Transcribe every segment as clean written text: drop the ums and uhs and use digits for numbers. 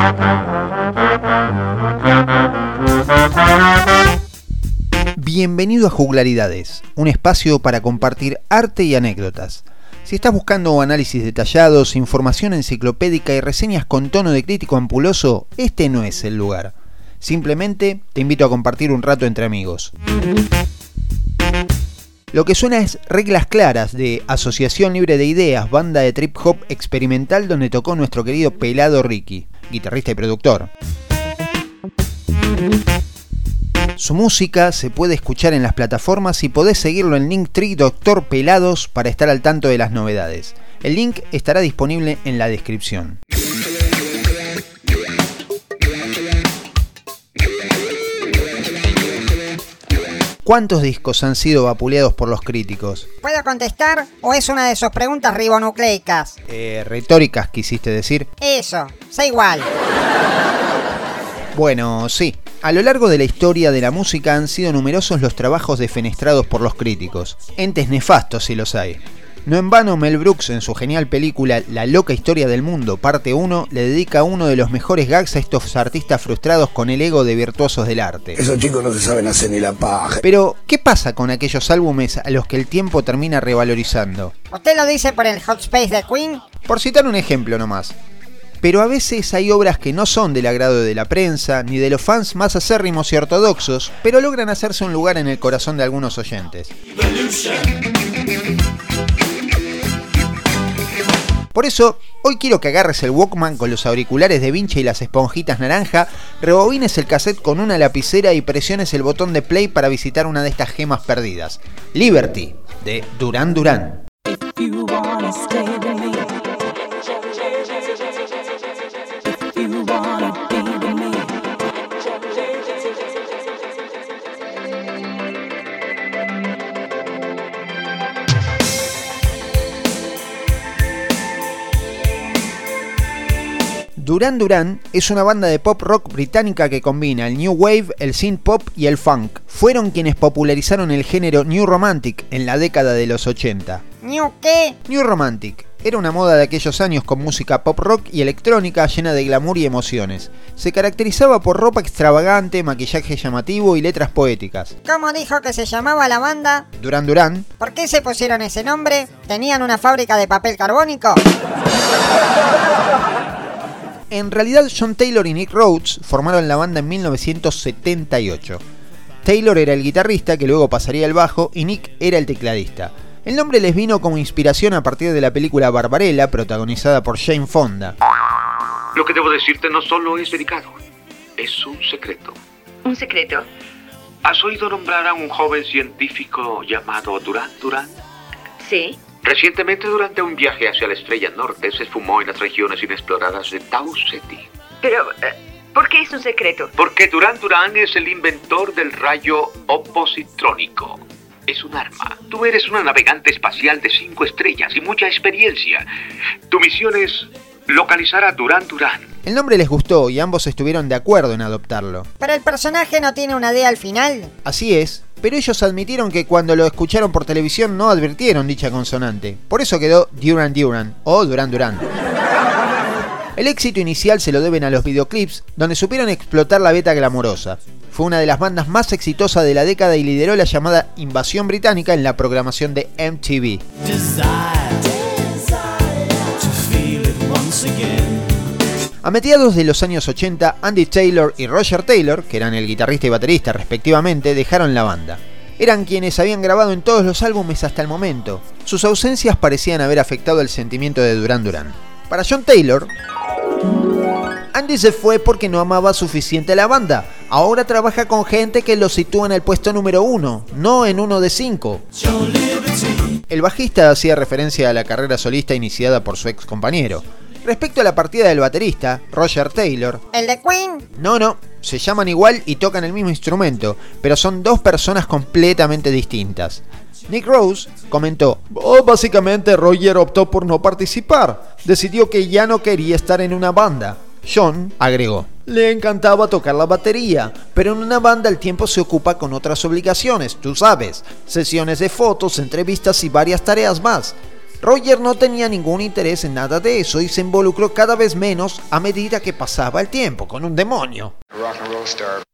Bienvenido a Juglaridades, un espacio para compartir arte y anécdotas. Si estás buscando análisis detallados, información enciclopédica y reseñas con tono de crítico ampuloso, este no es el lugar. Simplemente te invito a compartir un rato entre amigos. Lo que suena es Reglas Claras de Asociación Libre de Ideas, banda de trip hop experimental donde tocó nuestro querido Pelado Ricky, guitarrista y productor. Su música se puede escuchar en las plataformas y podés seguirlo en Linktree Dr. Pelados para estar al tanto de las novedades. El link estará disponible en la descripción. ¿Cuántos discos han sido vapuleados por los críticos? ¿Puedo contestar o es una de sus preguntas ribonucleicas? Retóricas, quisiste decir. Eso, sé igual. Bueno, sí. A lo largo de la historia de la música han sido numerosos los trabajos defenestrados por los críticos. Entes nefastos si los hay. No en vano Mel Brooks en su genial película La loca historia del mundo, parte 1, le dedica uno de los mejores gags a estos artistas frustrados con el ego de virtuosos del arte. Esos chicos no se saben hacer ni la paja. Pero, ¿qué pasa con aquellos álbumes a los que el tiempo termina revalorizando? ¿Usted lo dice por el Hot Space de Queen? Por citar un ejemplo nomás. Pero a veces hay obras que no son del agrado de la prensa, ni de los fans más acérrimos y ortodoxos, pero logran hacerse un lugar en el corazón de algunos oyentes. Por eso, hoy quiero que agarres el Walkman con los auriculares de vincha y las esponjitas naranja, rebobines el cassette con una lapicera y presiones el botón de play para visitar una de estas gemas perdidas. Liberty, de Duran Duran. Duran Duran es una banda de pop rock británica que combina el new wave, el synth pop y el funk. Fueron quienes popularizaron el género New Romantic en la década de los 80. ¿New qué? New Romantic era una moda de aquellos años con música pop rock y electrónica llena de glamour y emociones. Se caracterizaba por ropa extravagante, maquillaje llamativo y letras poéticas. ¿Cómo dijo que se llamaba la banda? Duran Duran. ¿Por qué se pusieron ese nombre? ¿Tenían una fábrica de papel carbónico? En realidad, John Taylor y Nick Rhodes formaron la banda en 1978. Taylor era el guitarrista, que luego pasaría al bajo, y Nick era el tecladista. El nombre les vino como inspiración a partir de la película Barbarella, protagonizada por Jane Fonda. Lo que debo decirte no solo es delicado, es un secreto. ¿Un secreto? ¿Has oído nombrar a un joven científico llamado Duran Duran? Sí. Recientemente, durante un viaje hacia la Estrella Norte, se esfumó en las regiones inexploradas de Tau Ceti. Pero, ¿por qué es un secreto? Porque Duran Duran es el inventor del rayo opositrónico. Es un arma. Tú eres una navegante espacial de 5 estrellas y mucha experiencia. Tu misión es localizar a Duran Duran. El nombre les gustó y ambos estuvieron de acuerdo en adoptarlo. ¿Pero el personaje no tiene una D al final? Así es, pero ellos admitieron que cuando lo escucharon por televisión no advirtieron dicha consonante. Por eso quedó Duran Duran o Duran Duran. El éxito inicial se lo deben a los videoclips, donde supieron explotar la beta glamorosa. Fue una de las bandas más exitosas de la década y lideró la llamada invasión británica en la programación de MTV. A mediados de los años 80, Andy Taylor y Roger Taylor, que eran el guitarrista y baterista respectivamente, dejaron la banda. Eran quienes habían grabado en todos los álbumes hasta el momento. Sus ausencias parecían haber afectado el sentimiento de Duran Duran. Para John Taylor, Andy se fue porque no amaba suficiente a la banda. Ahora trabaja con gente que lo sitúa en el puesto número 1, no en uno de 5. El bajista hacía referencia a la carrera solista iniciada por su ex compañero. Respecto a la partida del baterista, Roger Taylor... ¿El de Queen? No, se llaman igual y tocan el mismo instrumento, pero son dos personas completamente distintas. Nick Rhodes comentó: básicamente Roger optó por no participar, decidió que ya no quería estar en una banda. John agregó: le encantaba tocar la batería, pero en una banda el tiempo se ocupa con otras obligaciones, tú sabes, sesiones de fotos, entrevistas y varias tareas más. Roger no tenía ningún interés en nada de eso y se involucró cada vez menos a medida que pasaba el tiempo con un demonio. Rock and roll star.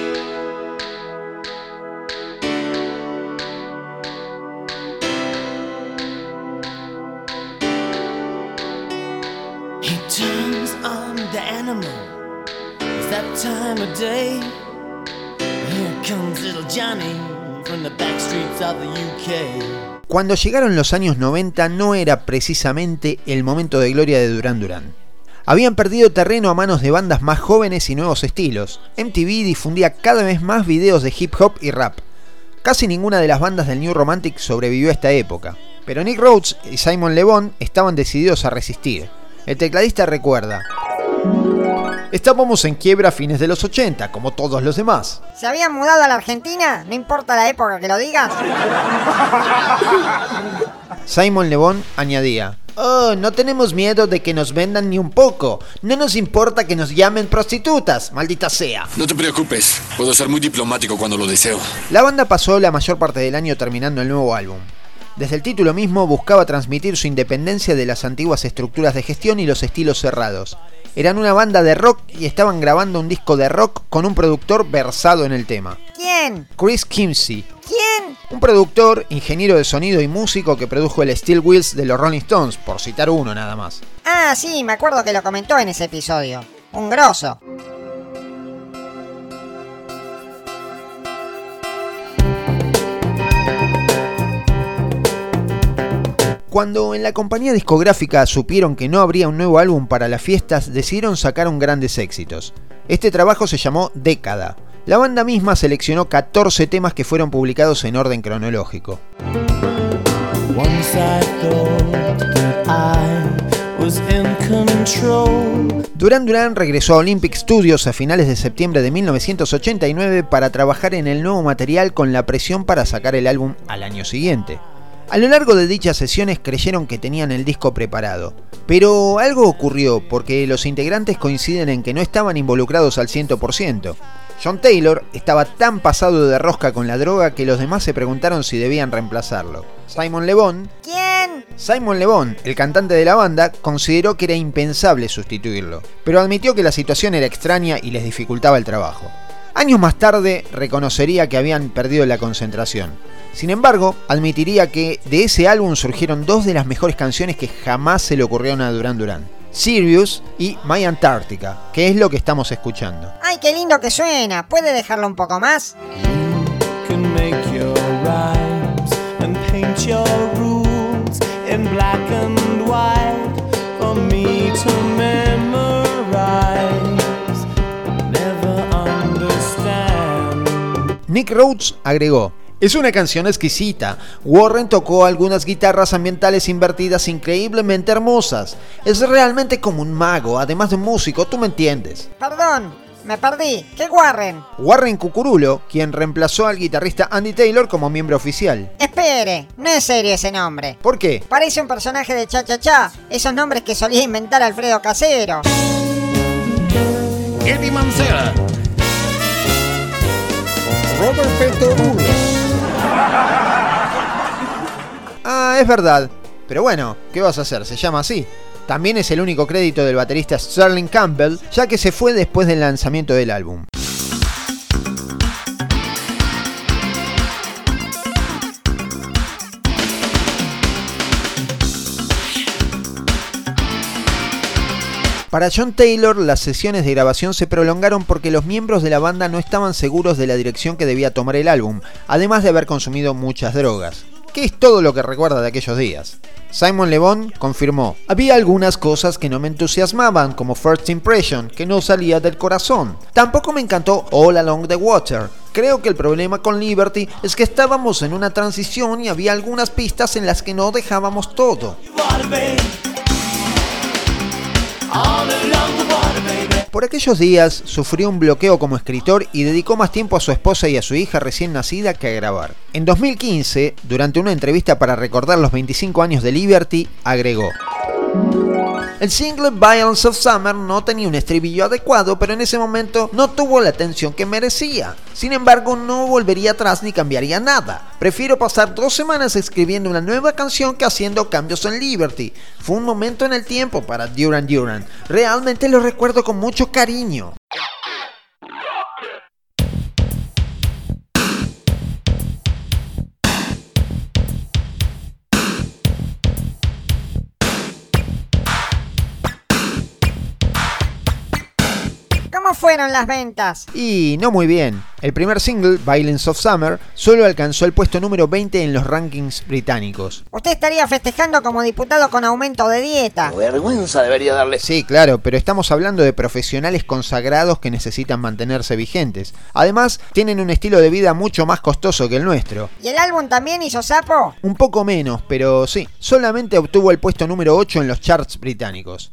He turns on the animal. It's that time of day. Here comes little Johnny from the back streets of the UK. Cuando llegaron los años 90 no era precisamente el momento de gloria de Duran Duran. Habían perdido terreno a manos de bandas más jóvenes y nuevos estilos. MTV difundía cada vez más videos de hip hop y rap. Casi ninguna de las bandas del New Romantic sobrevivió a esta época, pero Nick Rhodes y Simon Le Bon estaban decididos a resistir. El tecladista recuerda: estábamos en quiebra a fines de los 80, como todos los demás. ¿Se habían mudado a la Argentina? No importa la época que lo digas. Simon Le Bon añadía: oh, no tenemos miedo de que nos vendan ni un poco. No nos importa que nos llamen prostitutas, maldita sea. No te preocupes, puedo ser muy diplomático cuando lo deseo. La banda pasó la mayor parte del año terminando el nuevo álbum. Desde el título mismo buscaba transmitir su independencia de las antiguas estructuras de gestión y los estilos cerrados. Eran una banda de rock y estaban grabando un disco de rock con un productor versado en el tema. ¿Quién? Chris Kimsey. ¿Quién? Un productor, ingeniero de sonido y músico que produjo el Steel Wheels de los Rolling Stones, por citar uno nada más. Ah, sí, me acuerdo que lo comentó en ese episodio. Un grosso. Cuando en la compañía discográfica supieron que no habría un nuevo álbum para las fiestas, decidieron sacar un grandes éxitos. Este trabajo se llamó Década. La banda misma seleccionó 14 temas que fueron publicados en orden cronológico. Duran Duran regresó a Olympic Studios a finales de septiembre de 1989 para trabajar en el nuevo material con la presión para sacar el álbum al año siguiente. A lo largo de dichas sesiones creyeron que tenían el disco preparado, pero algo ocurrió porque los integrantes coinciden en que no estaban involucrados al 100%. John Taylor estaba tan pasado de rosca con la droga que los demás se preguntaron si debían reemplazarlo. Simon Le Bon, ¿quién? Simon Le Bon, el cantante de la banda, consideró que era impensable sustituirlo, pero admitió que la situación era extraña y les dificultaba el trabajo. Años más tarde reconocería que habían perdido la concentración. Sin embargo, admitiría que de ese álbum surgieron dos de las mejores canciones que jamás se le ocurrieron a Duran Duran: Sirius y My Antarctica, que es lo que estamos escuchando. ¡Ay, qué lindo que suena! ¿Puede dejarlo un poco más? Nick Rhodes agregó: es una canción exquisita. Warren tocó algunas guitarras ambientales invertidas increíblemente hermosas. Es realmente como un mago, además de un músico, tú me entiendes. Perdón, me perdí. ¿Qué Warren? Warren Cucurulo, quien reemplazó al guitarrista Andy Taylor como miembro oficial. Espere, no es serio ese nombre. ¿Por qué? Parece un personaje de Cha Cha Cha, esos nombres que solía inventar Alfredo Casero. Eddie Mancera. Robert Petorulo. Ah, es verdad. Pero bueno, ¿qué vas a hacer? Se llama así. También es el único crédito del baterista Sterling Campbell, ya que se fue después del lanzamiento del álbum. Para John Taylor, las sesiones de grabación se prolongaron porque los miembros de la banda no estaban seguros de la dirección que debía tomar el álbum, además de haber consumido muchas drogas, que es todo lo que recuerda de aquellos días. Simon Le Bon confirmó: había algunas cosas que no me entusiasmaban, como First Impression, que no salía del corazón. Tampoco me encantó All Along the Water. Creo que el problema con Liberty es que estábamos en una transición y había algunas pistas en las que no dejábamos todo. Por aquellos días sufrió un bloqueo como escritor y dedicó más tiempo a su esposa y a su hija recién nacida que a grabar. En 2015, durante una entrevista para recordar los 25 años de Liberty, agregó: El single Violence of Summer no tenía un estribillo adecuado, pero en ese momento no tuvo la atención que merecía. Sin embargo, no volvería atrás ni cambiaría nada. Prefiero pasar 2 semanas escribiendo una nueva canción que haciendo cambios en Liberty. Fue un momento en el tiempo para Duran Duran. Realmente lo recuerdo con mucho cariño. ¿Cómo fueron las ventas? Y no muy bien. El primer single, Violence of Summer, solo alcanzó el puesto número 20 en los rankings británicos. Usted estaría festejando como diputado con aumento de dieta. Vergüenza debería darle. Sí, claro, pero estamos hablando de profesionales consagrados que necesitan mantenerse vigentes. Además, tienen un estilo de vida mucho más costoso que el nuestro. ¿Y el álbum también hizo sapo? Un poco menos, pero sí, solamente obtuvo el puesto número 8 en los charts británicos.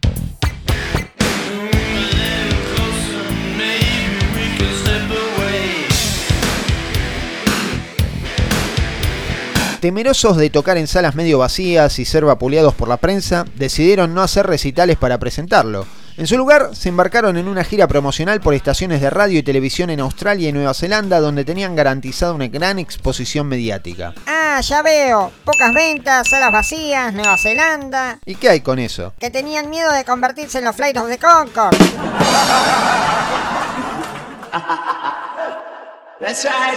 Temerosos de tocar en salas medio vacías y ser vapuleados por la prensa, decidieron no hacer recitales para presentarlo. En su lugar, se embarcaron en una gira promocional por estaciones de radio y televisión en Australia y Nueva Zelanda, donde tenían garantizada una gran exposición mediática. Ah, ya veo. Pocas ventas, salas vacías, Nueva Zelanda. ¿Y qué hay con eso? Que tenían miedo de convertirse en los Flight of the Conchords. That's right.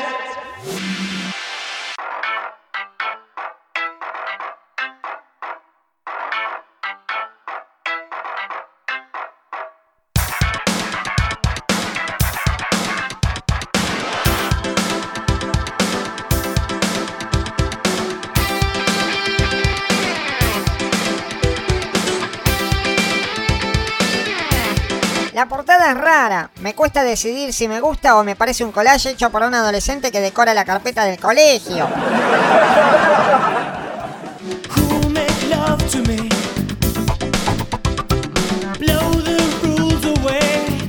La portada es rara. Me cuesta decidir si me gusta o me parece un collage hecho por un adolescente que decora la carpeta del colegio. Who make love to me? Blow the rules away.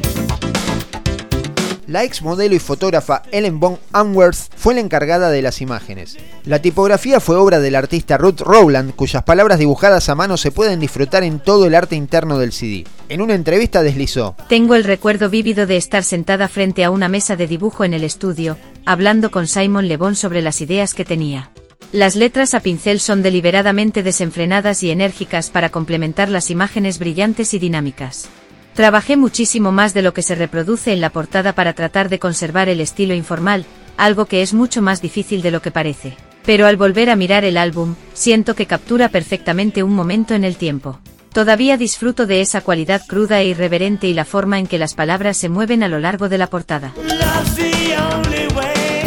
La ex modelo y fotógrafa Ellen von Unwerth fue la encargada de las imágenes. La tipografía fue obra del artista Ruth Rowland, cuyas palabras dibujadas a mano se pueden disfrutar en todo el arte interno del CD. En una entrevista deslizó: tengo el recuerdo vívido de estar sentada frente a una mesa de dibujo en el estudio, hablando con Simon Le Bon sobre las ideas que tenía. Las letras a pincel son deliberadamente desenfrenadas y enérgicas para complementar las imágenes brillantes y dinámicas. Trabajé muchísimo más de lo que se reproduce en la portada para tratar de conservar el estilo informal, algo que es mucho más difícil de lo que parece. Pero al volver a mirar el álbum, siento que captura perfectamente un momento en el tiempo. Todavía disfruto de esa cualidad cruda e irreverente y la forma en que las palabras se mueven a lo largo de la portada. Love's the only way.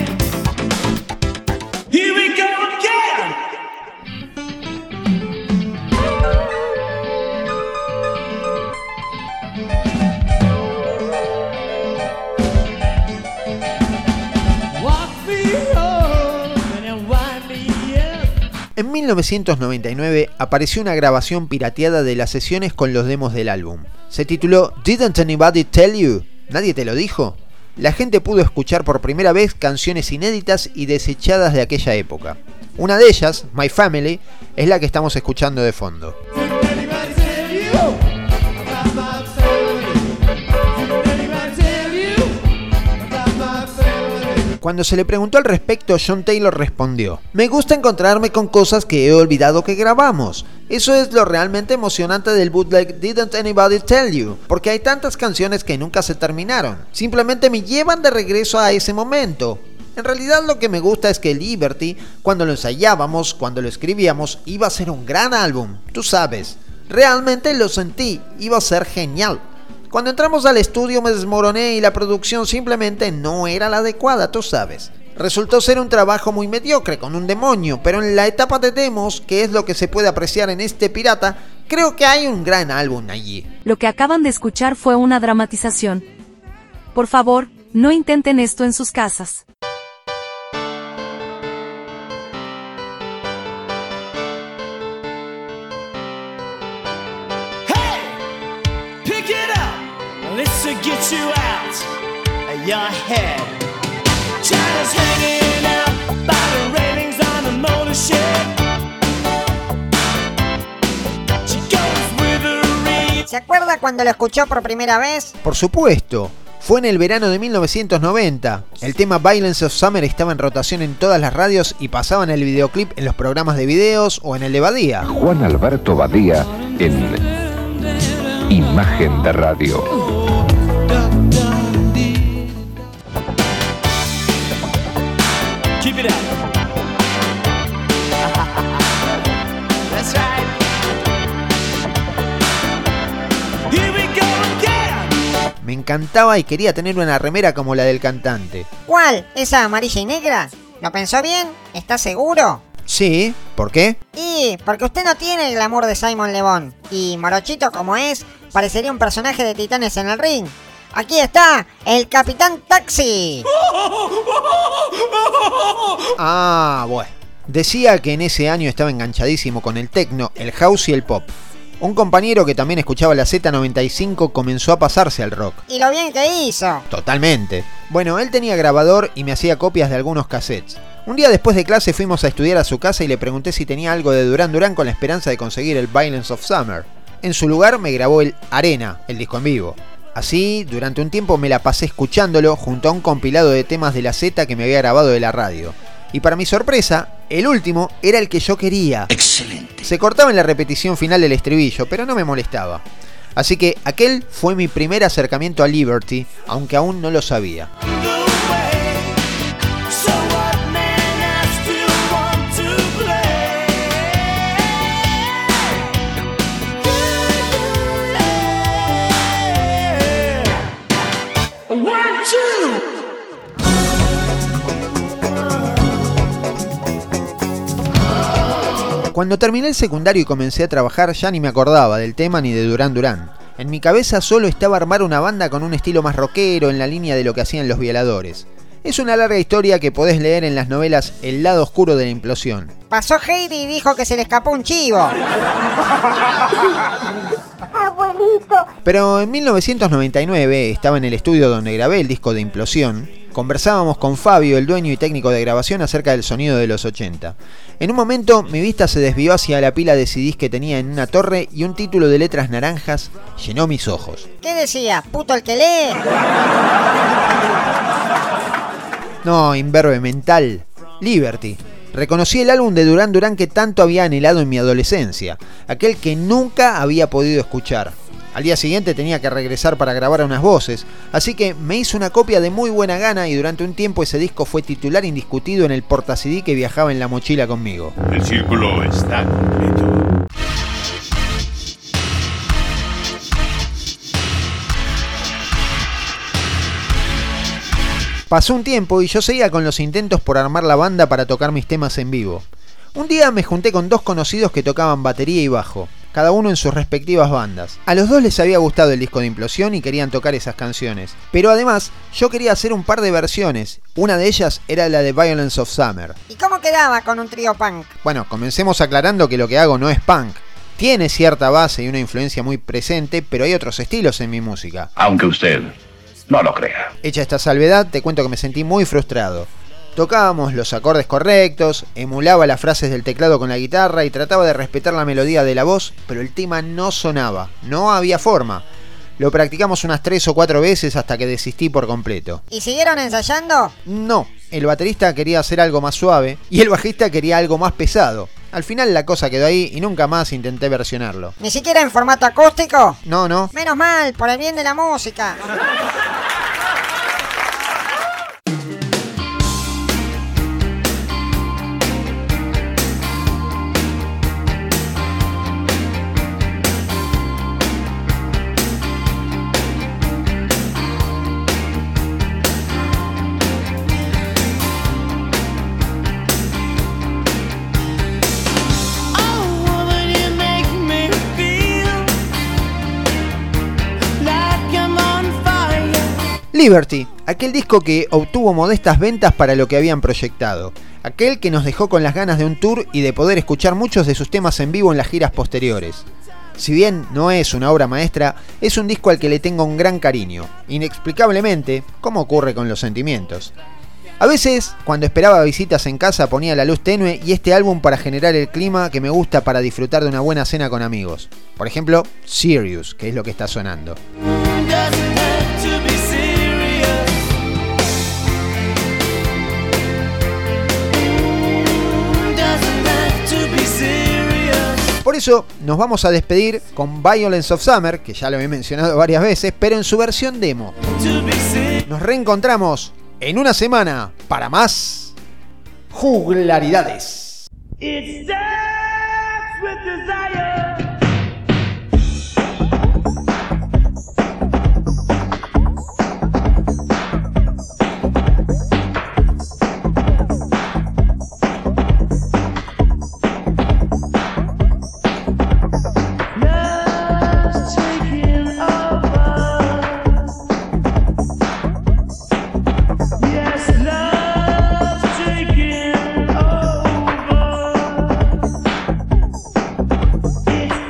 Here we go again. Walk me home and wind me up. En 1999 apareció una grabación pirateada de las sesiones con los demos del álbum. Se tituló Didn't Anybody Tell You? ¿Nadie te lo dijo? La gente pudo escuchar por primera vez canciones inéditas y desechadas de aquella época. Una de ellas, My Family, es la que estamos escuchando de fondo. Cuando se le preguntó al respecto, John Taylor respondió: me gusta encontrarme con cosas que he olvidado que grabamos. Eso es lo realmente emocionante del bootleg Didn't Anybody Tell You, porque hay tantas canciones que nunca se terminaron. Simplemente me llevan de regreso a ese momento. En realidad lo que me gusta es que Liberty, cuando lo ensayábamos, cuando lo escribíamos, iba a ser un gran álbum, tú sabes. Realmente lo sentí, iba a ser genial. Cuando entramos al estudio me desmoroné y la producción simplemente no era la adecuada, tú sabes. Resultó ser un trabajo muy mediocre, con un demonio, pero en la etapa de demos, que es lo que se puede apreciar en este pirata, creo que hay un gran álbum allí. Lo que acaban de escuchar fue una dramatización. Por favor, no intenten esto en sus casas. Pick it up, let's get you out of your head. China's hanging out by the railings on the motor shed. She goes with her ¿Se acuerda cuando lo escuchó por primera vez? Por supuesto. Fue en el verano de 1990. El tema Violence of Summer estaba en rotación en todas las radios y pasaban el videoclip en los programas de videos o en el de Badía. Juan Alberto Badía en Imagen de Radio. Keep it up. That's right. Here we go again. Me encantaba y quería tener una remera como la del cantante. ¿Cuál? ¿Esa amarilla y negra? ¿Lo pensó bien? ¿Está seguro? Sí, ¿por qué? Y porque usted no tiene el glamour de Simon Le Bon. Y morochito como es, parecería un personaje de Titanes en el ring. Aquí está, el Capitán Taxi. Ah, bueno. Decía que en ese año estaba enganchadísimo con el techno, el house y el pop. Un compañero que también escuchaba la Z95 comenzó a pasarse al rock. Y lo bien que hizo. Totalmente. Bueno, él tenía grabador y me hacía copias de algunos cassettes. Un día después de clase fuimos a estudiar a su casa y le pregunté si tenía algo de Duran Duran con la esperanza de conseguir el Violence of Summer. En su lugar me grabó el Arena, el disco en vivo. Así, durante un tiempo me la pasé escuchándolo junto a un compilado de temas de la Z que me había grabado de la radio. Y para mi sorpresa, el último era el que yo quería. Excelente. Se cortaba en la repetición final del estribillo, pero no me molestaba. Así que aquel fue mi primer acercamiento a Liberty, aunque aún no lo sabía. Cuando terminé el secundario y comencé a trabajar ya ni me acordaba del tema ni de Duran Duran. En mi cabeza solo estaba armar una banda con un estilo más rockero en la línea de lo que hacían Los Violadores. Es una larga historia que podés leer en las novelas El lado oscuro de la implosión. Pasó Heidi y dijo que se le escapó un chivo. Abuelito. Pero en 1999 estaba en el estudio donde grabé el disco de Implosión. Conversábamos con Fabio, el dueño y técnico de grabación, acerca del sonido de los 80. En un momento mi vista se desvió hacia la pila de CDs que tenía en una torre y un título de letras naranjas llenó mis ojos. ¿Qué decía? ¿Puto el que lee? No, imberbe mental. Liberty. Reconocí el álbum de Duran Duran que tanto había anhelado en mi adolescencia, aquel que nunca había podido escuchar. Al día siguiente tenía que regresar para grabar unas voces, así que me hice una copia de muy buena gana y durante un tiempo ese disco fue titular indiscutido en el porta-CD que viajaba en la mochila conmigo. El círculo está completo. Pasó un tiempo y yo seguía con los intentos por armar la banda para tocar mis temas en vivo. Un día me junté con dos conocidos que tocaban batería y bajo, cada uno en sus respectivas bandas. A los dos les había gustado el disco de Implosión y querían tocar esas canciones. Pero además, yo quería hacer un par de versiones. Una de ellas era la de Violence of Summer. ¿Y cómo quedaba con un trío punk? Bueno, comencemos aclarando que lo que hago no es punk. Tiene cierta base y una influencia muy presente, pero hay otros estilos en mi música. Aunque usted no lo crea. Hecha esta salvedad, te cuento que me sentí muy frustrado. Tocábamos los acordes correctos, emulaba las frases del teclado con la guitarra y trataba de respetar la melodía de la voz, pero el tema no sonaba, no había forma. Lo practicamos unas 3 o 4 veces hasta que desistí por completo. ¿Y siguieron ensayando? No, el baterista quería hacer algo más suave y el bajista quería algo más pesado. Al final la cosa quedó ahí y nunca más intenté versionarlo. ¿Ni siquiera en formato acústico? No. Menos mal, por el bien de la música. Liberty, aquel disco que obtuvo modestas ventas para lo que habían proyectado, aquel que nos dejó con las ganas de un tour y de poder escuchar muchos de sus temas en vivo en las giras posteriores. Si bien no es una obra maestra, es un disco al que le tengo un gran cariño, inexplicablemente, como ocurre con los sentimientos. A veces, cuando esperaba visitas en casa, ponía la luz tenue y este álbum para generar el clima que me gusta para disfrutar de una buena cena con amigos. Por ejemplo, Sirius, que es lo que está sonando. Por eso nos vamos a despedir con Violence of Summer, que ya lo he mencionado varias veces, pero en su versión demo. Nos reencontramos en una semana para más juglaridades. It's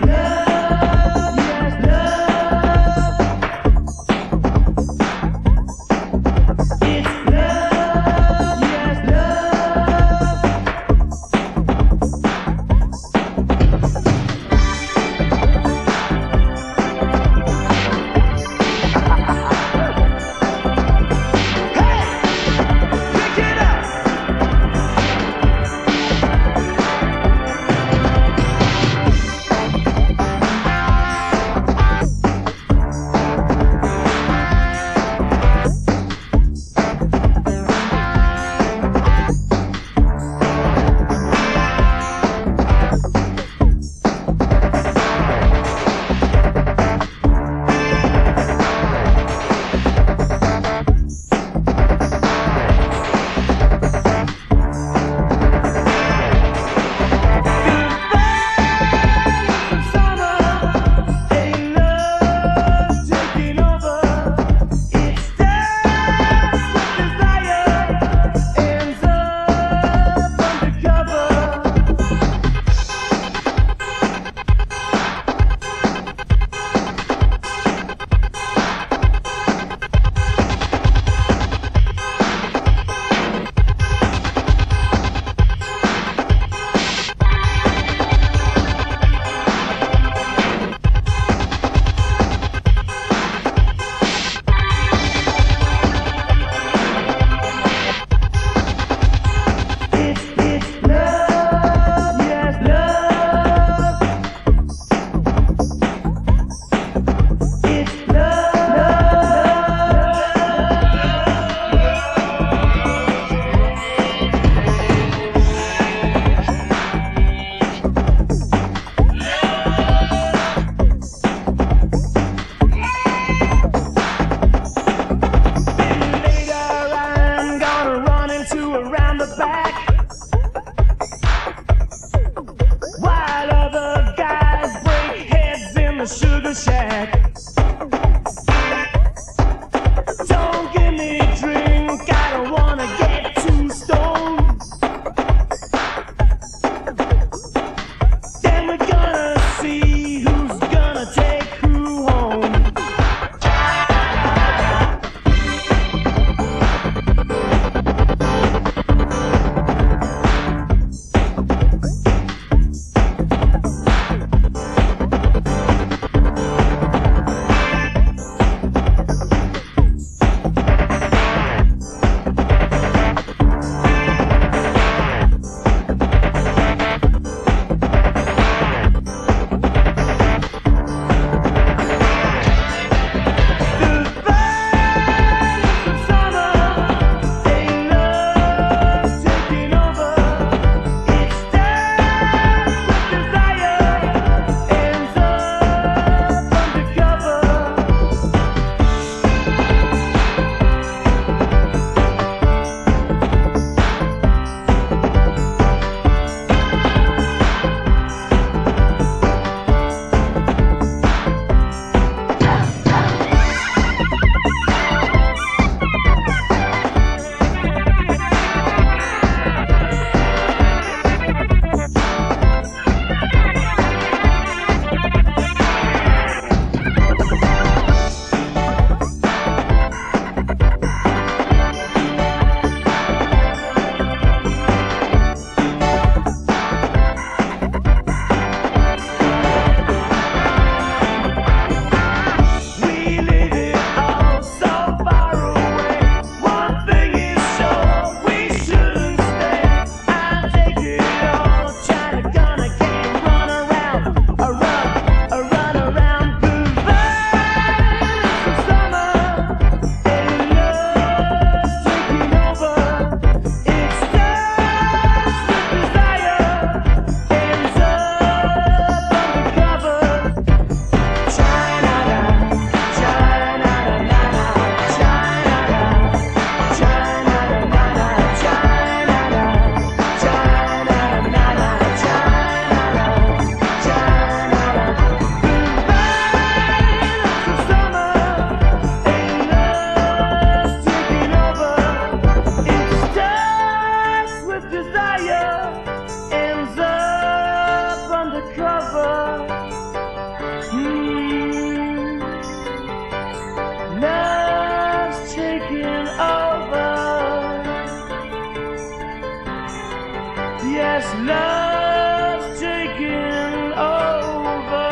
Love's taking over.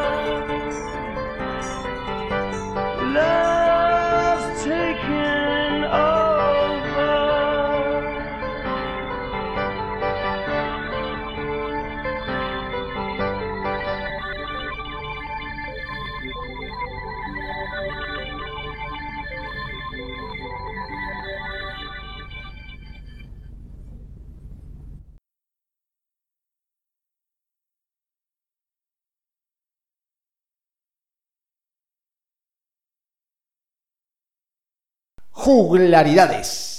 Love's taking over. Juglaridades.